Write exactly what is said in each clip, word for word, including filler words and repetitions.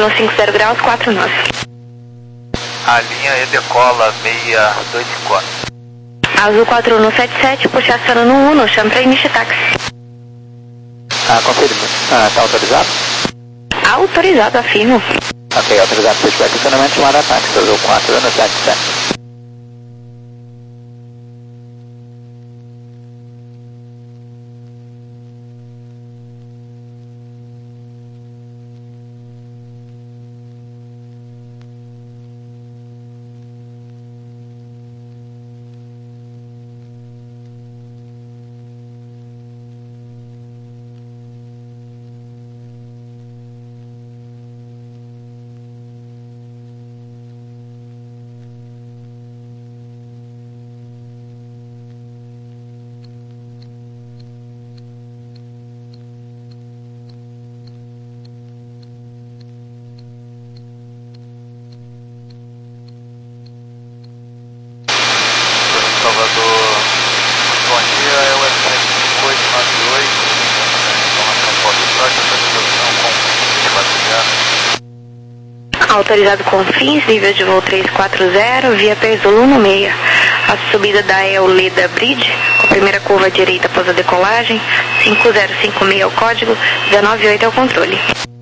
no cinco zero graus, quatro nove. A linha E decola seis dois cinco. Azul quatro um sete sete, puxação no um, chama para início de táxi. Ah, confirma. Ah, tá autorizado? Autorizado, afirmo. Ok, autorizado, pushback, funcionamento, chamada táxi, Azul quatro um sete sete. Salvador, bom dia, é o F sete cinco oito nove oito, informação pode estar, autorizado com fins, nível de voo trezentos e quarenta, via Perzolo um seis. A subida da Euleda Bridge, com a primeira curva à direita após a decolagem, cinco zero cinco seis é o código, dezenove oito é o controle.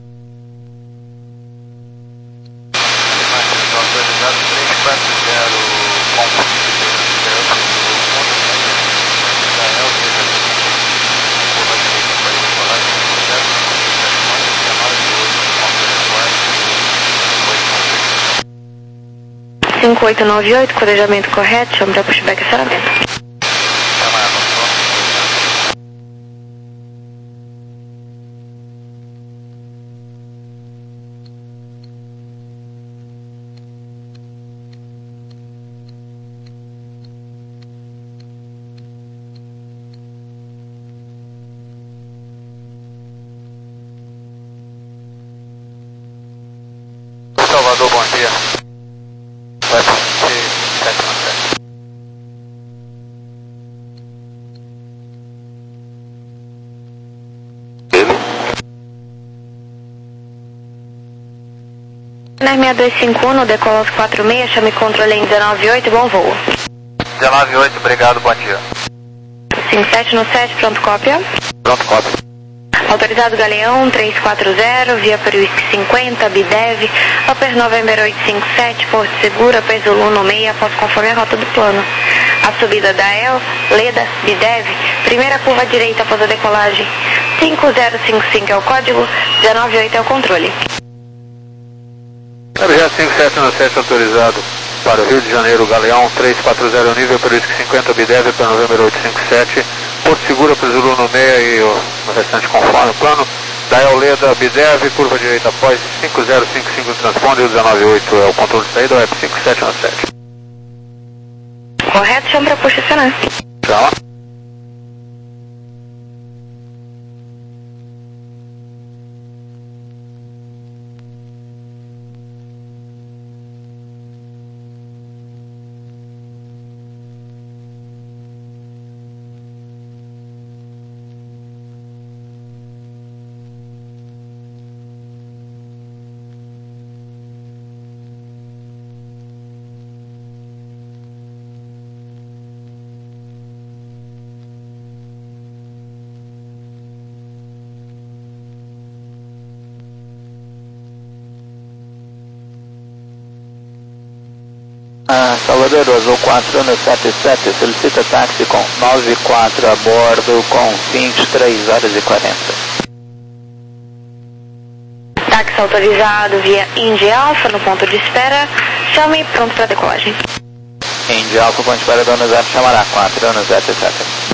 autorizado trezentos e quarenta, com cinco oito nove oito, corejamento correto, chama para pushback acionamento. Salvador, bom dia. Vai para sete um sete. Na seis dois cinco um, no decola aos quatro seis, chame controle em dezenove oito, bom voo. dezenove oito, obrigado, bom dia. cinco sete no sete, pronto cópia. Pronto, cópia. Autorizado Galeão trezentos e quarenta, via Peruísque cinquenta, Bidev, Upper November oito cinco sete, Porto Segura, Perzolo um seis, após conforme a rota do plano. A subida da El, Leda, Bidev, primeira curva à direita após a decolagem, cinco zero cinco cinco é o código, dezenove oito é o controle. R J cinco sete um sete autorizado para o Rio de Janeiro, Galeão trezentos e quarenta, nível Peruísque cinquenta, Bidev, para November oito cinco sete, Porto Segura, Perzolo um seis e o, o restante conforme o plano. Da Euleda, Bidev, curva direita após cinco zero cinco cinco transponde, o dezenove oito é o controle de saída, o F cinco sete um sete. Correto, chama para posicionar. Chama. Ah, Salvador, Azul quatro um sete sete, solicita táxi com nove quatro a bordo com fins três horas e quarenta. Táxi autorizado via Indy Alpha no ponto de espera, chame pronto para decolagem. Indy Alpha, ponto de espera, Dona Zé, chamará quatro um sete sete.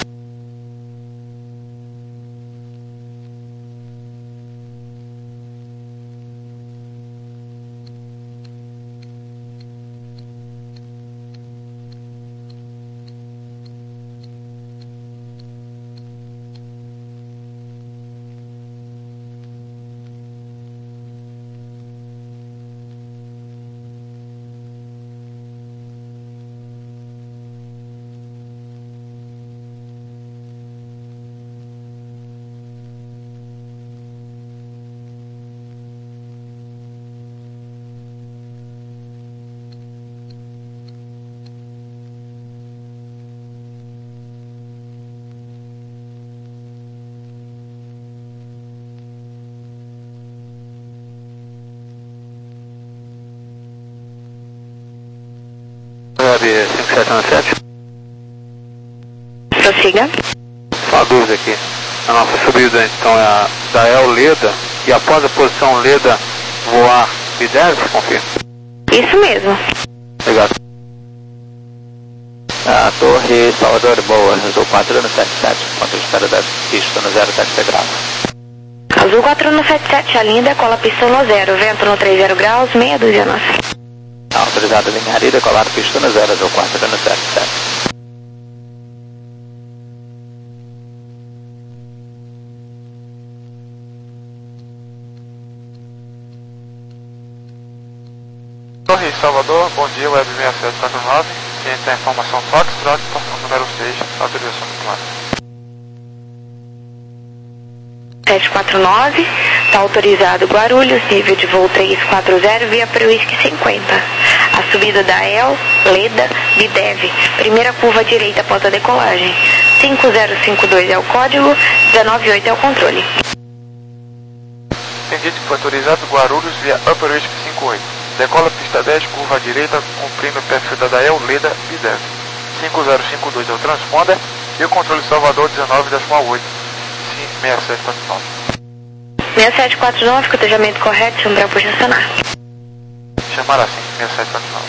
Web cinco sete nove sete. Prossiga. Só uma dúvida aqui. A nossa subida então é a da El Leda e após a posição Leda voar B dez, confirma? Isso mesmo. Obrigado. A Torre Salvador, boa, Azul quatro um sete sete, ponto de espera da pista no zero sete graus. Azul quatro um sete sete, a linha decola a pista no zero, vento no trinta graus, meia dúzia nossa. Autorizado a linhar e decolar pista no zero, Azul quatro um sete sete. Torre Salvador, bom dia, Web seis sete quatro nove, ciente a informação Foxtrot, portão número seis, autorização do plano. sete quatro nove, está autorizado Guarulhos, nível de voo três quatro zero, via para o Whisky cinquenta. A subida da El, Leda, B dez, primeira curva à direita após a decolagem. cinco zero cinco dois é o código, dezenove oito é o controle. Entendi que foi autorizado Guarulhos via Upper Whisky cinquenta e oito. Decola pista dez, curva à direita, cumprindo o perfil da El, Leda, B dez. cinco zero cinco dois é o transponder e o controle Salvador dezenove oito, sim, seis sete quatro nove. seis sete quatro nove, cotejamento correto, sombra por estacionar. Chamar assim, seis sete quatro nove.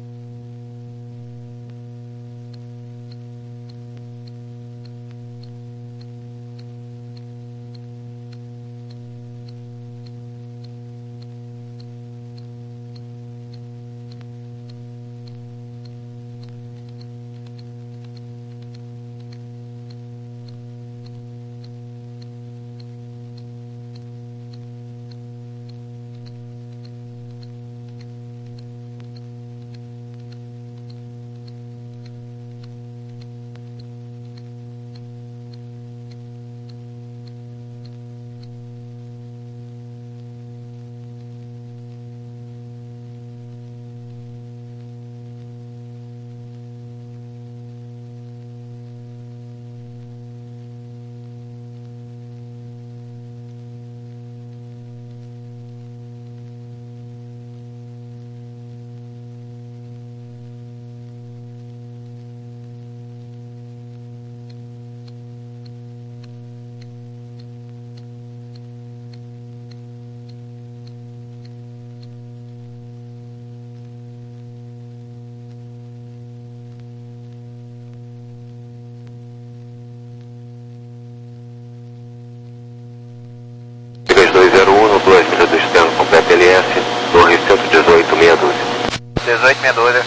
dois zero um, dois milhas do externo completo L S, Torre cento e dezoito, meia dúzia. dezoito meia dúzia.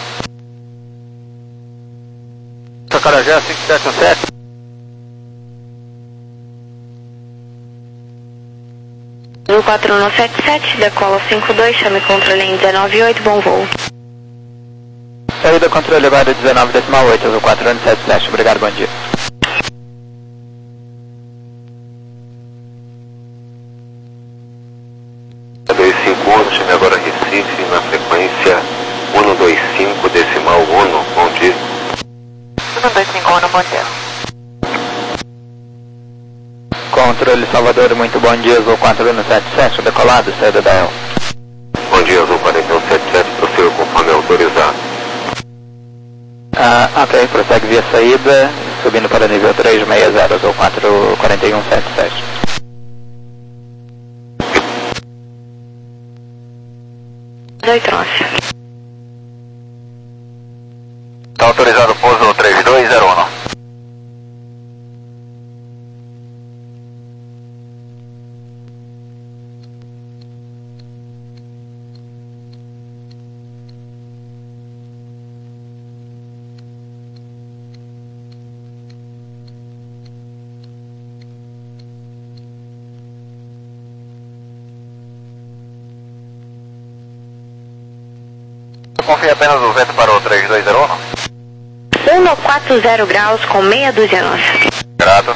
Sacarajé cinco sete um sete. Azul quatro um sete sete, decola cinco dois, chame controle em dezenove oito, bom voo. Saída controle elevado dezenove oito, Azul quatro um sete sete, obrigado, bom dia. dois cinco um, chame agora Recife, na frequência um dois cinco, decimal um, bom dia. um dois cinco um, bom dia. Controle Salvador, muito bom dia, Azul quatro um sete sete, decolado, saída da El. Bom dia, Azul quatro um sete sete, prossiga conforme autorizado. Ah, ok, prossegue via saída, subindo para nível três seis zero, Azul quatro um sete sete. dezoito onze. Está autorizado o pouso três dois zero um. Confia apenas o vento para o três dois zero um. cento e quarenta graus com meia dúzia nossa. Grato.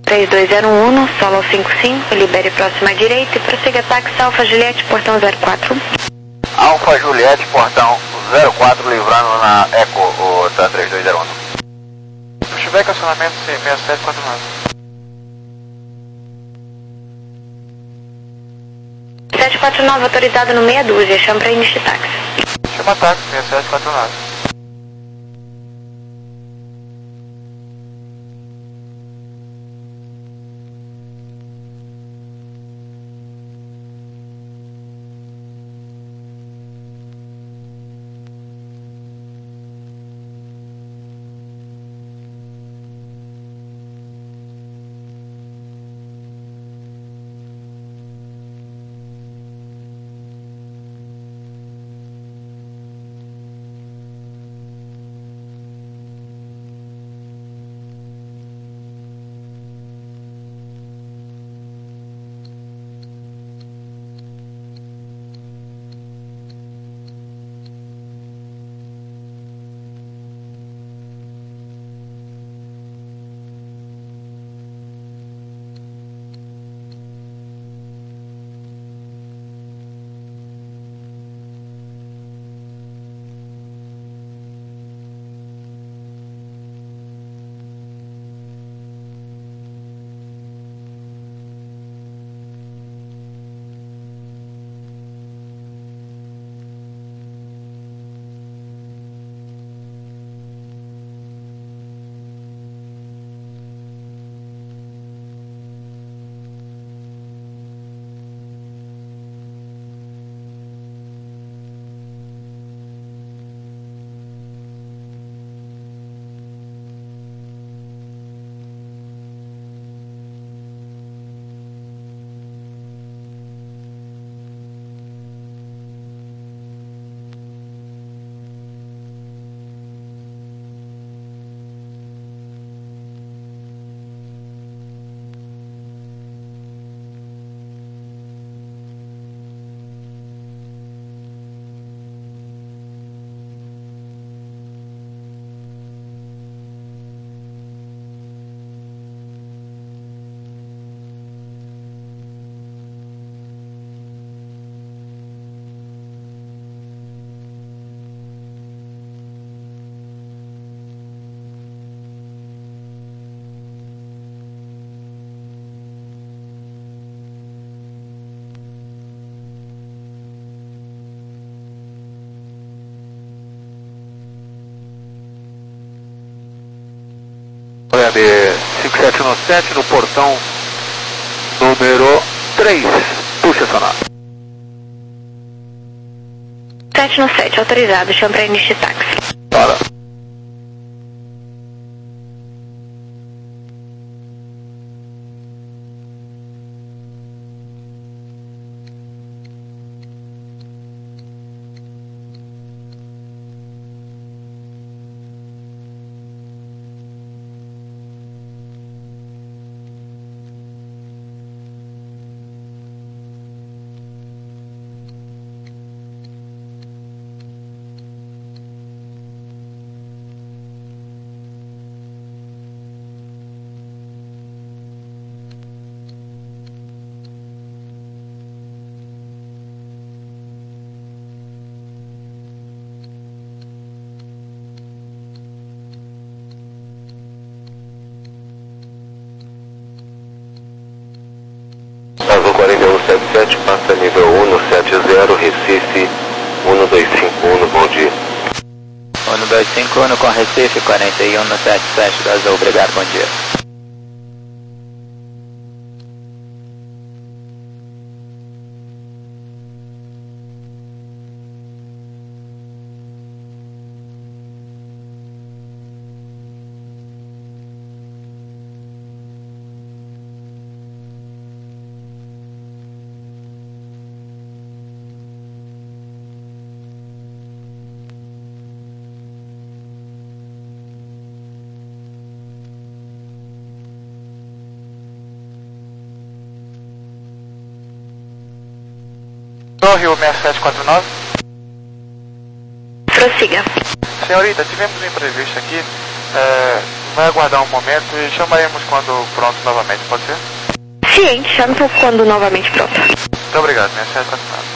três dois zero um, solo cinco cinco, libere próxima direita e prossiga táxi Alfa Juliette, portão zero quatro. Alfa Juliette, portão zero quatro, livrando na Eco, o T A três dois zero um. Pushback, acionamento seis sete quatro nove. sete quatro nove, autorizado no meia dúzia, chama para início de táxi. Chama táxi seis sete quatro nove. Web cinco sete um sete no portão número três, puxa sonar. sete um sete, autorizado, chama para início de táxi. Para. Azul quarenta e um setenta e sete, passa nível um sete zero, Recife um dois cinco um, bom dia. um dois cinco um com Recife, quarenta e um setenta e sete da Azul, obrigado, bom dia. Rio seis sete quatro nove. Prossiga. Senhorita, tivemos um imprevisto aqui. É, vai aguardar um momento e chamaremos quando pronto novamente, pode ser? Ciente, chame quando novamente pronto. Muito obrigado, minha senhora está assinada.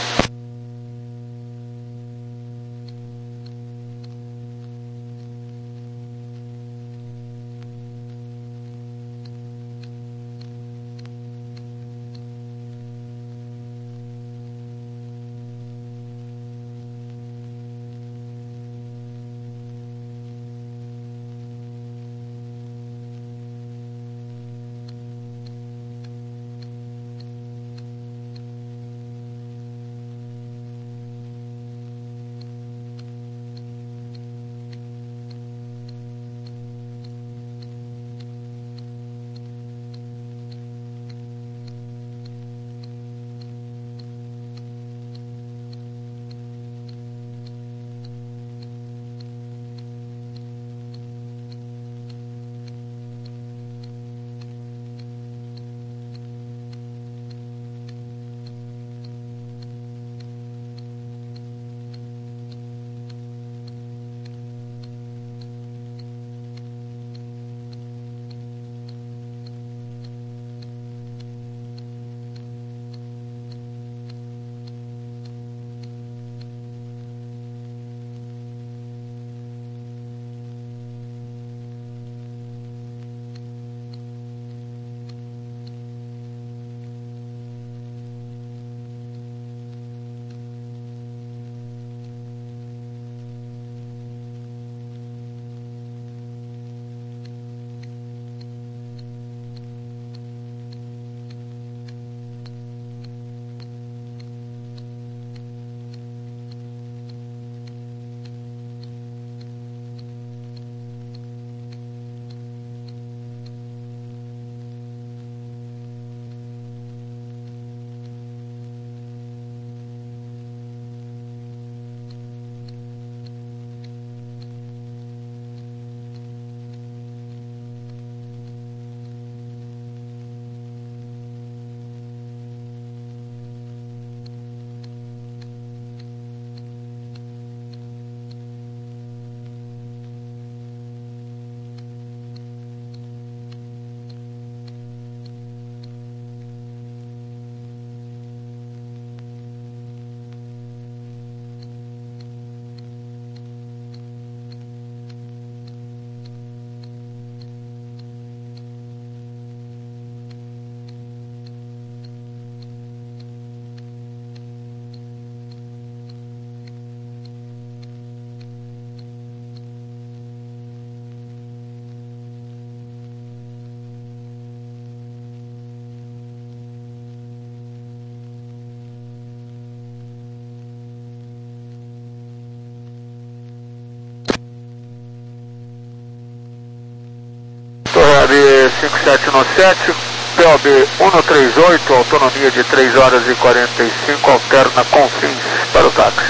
cinco sete um sete, P O B um três oito, autonomia de três horas e quarenta e cinco, alterna Confins para o táxi.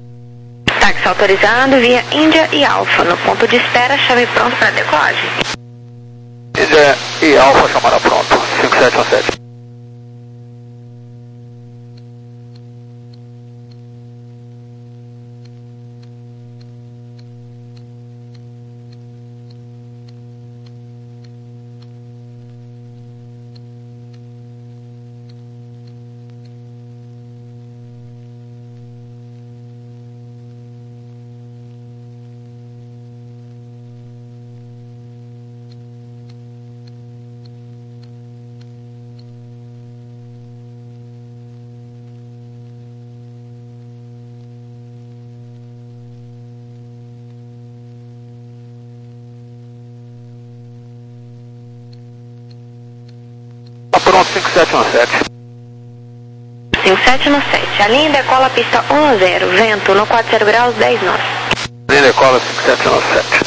Táxi autorizado via Índia e Alfa. No ponto de espera, chame pronto para decolagem. Índia e Alfa chamará pronto, cinco sete um sete. Pronto, cinco sete um sete. cinco sete um sete. A linha decola pista um zero, vento no quatro zero graus, dez nós. Linha decola cinco sete um sete.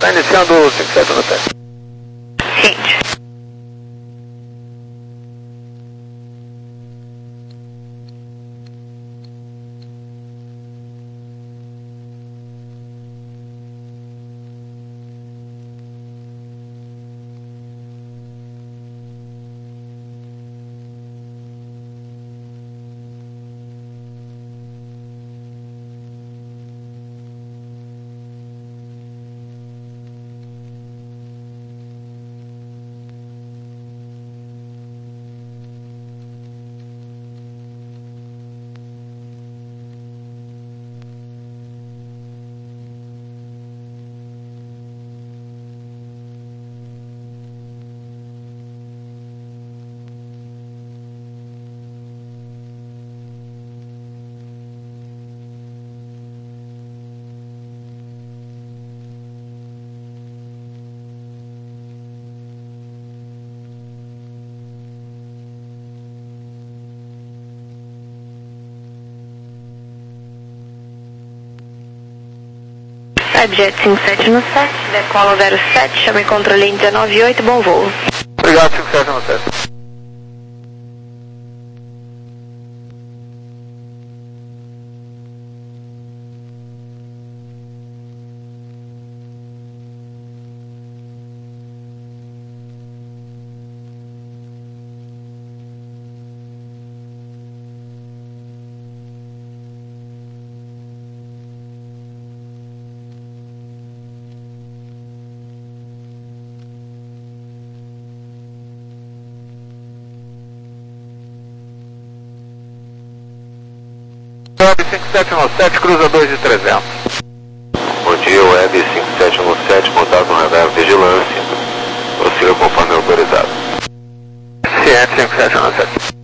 Está iniciando o cinco sete no teste. Ciente. Jet cinco sete no sete, decola zero sete, chame controle em dezenove oito, bom voo. Obrigado, cinco sete no teste. Web cinco sete no sete, cruza dois de trezentos. Bom dia, Web cinco sete no sete, contato com radar vigilância. Prossiga conforme autorizado. Ciente, cinco sete no sete.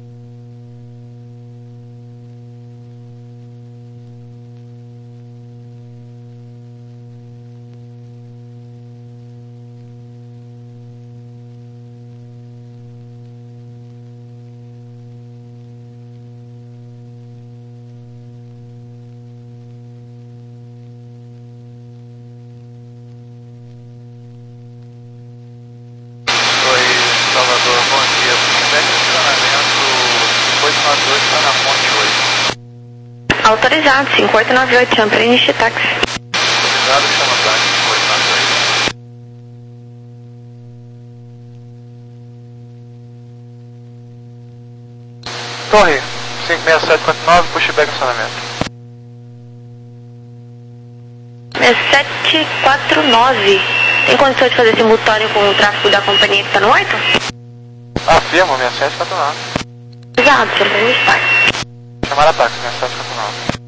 Salvador, bom dia. Feedback de funcionamento cinco oito nove oito está na ponte oito. Autorizado, cinco oito nove oito, chama para iniciar táxi. Autorizado, chama táxi cinco oito nove oito. Torre, cinco seis sete quatro nove, pushback funcionamento. seis sete quatro nove. Tem condições de fazer simultâneo com o tráfego da companhia que está no oito? Afirmo, seis sete quatro nove. Exato, chama para iniciar. Chamar a táxi, seis sete quatro nove.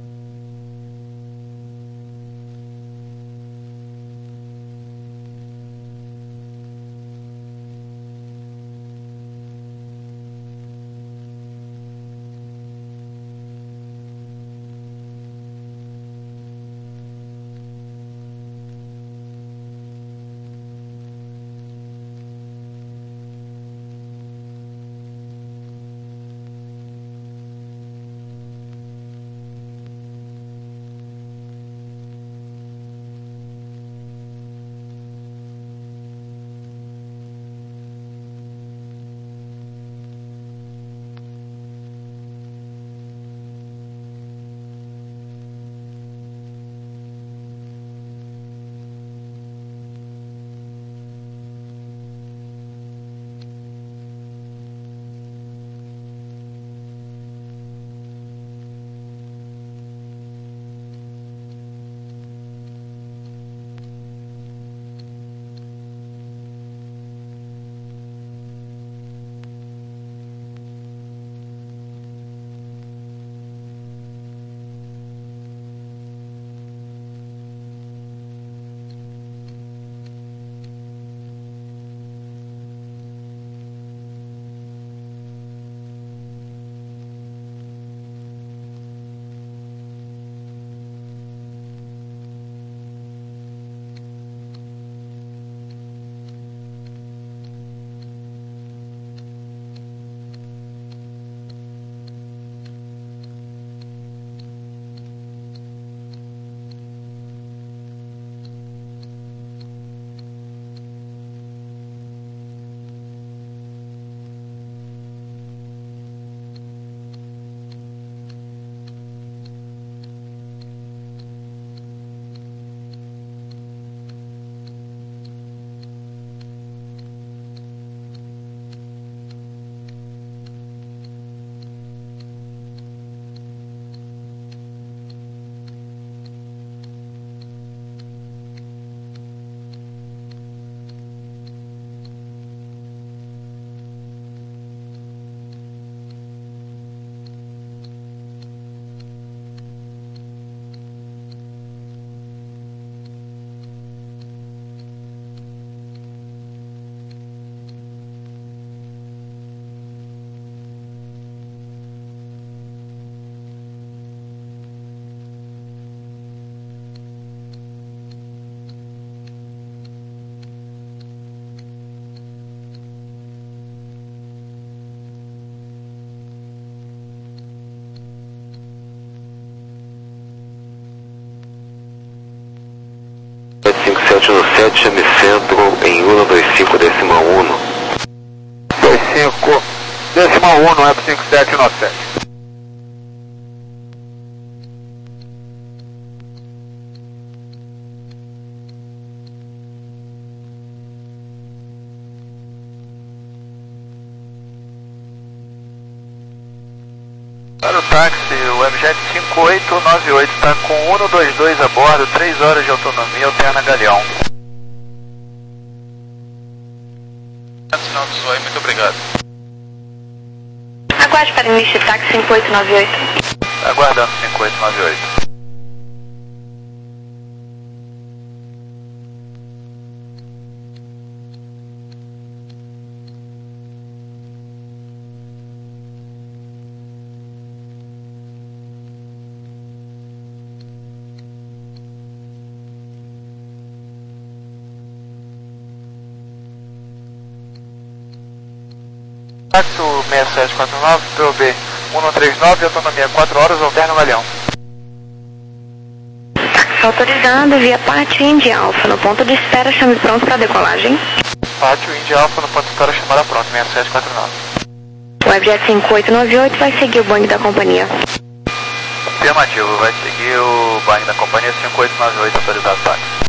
Pousante no sete, chame centro em um dois cinco decimal um. dois cinco decimal um, F cinco sete nove sete. Para o táxi, o Webjet cinco oito nove oito está com um dois dois a bordo, três horas de autonomia, alterna Galeão. Sinal do Zóio, muito obrigado. Aguarde para início de táxi cinco oito nove oito. Aguardando cinco oito nove oito. Táxi seis sete quatro nove, P O B um três nove, autonomia quatro horas, alterna Galeão. Táxi autorizado, via Pátio Indy Alfa, no ponto de espera, chame pronto para decolagem. Pátio Indy Alfa, no ponto de espera, chamada pronto, seis sete quatro nove. O Webjet cinco oito nove oito vai seguir o Boeing da companhia. Afirmativo, vai seguir o Boeing da companhia cinco oito nove oito, autorizado táxi.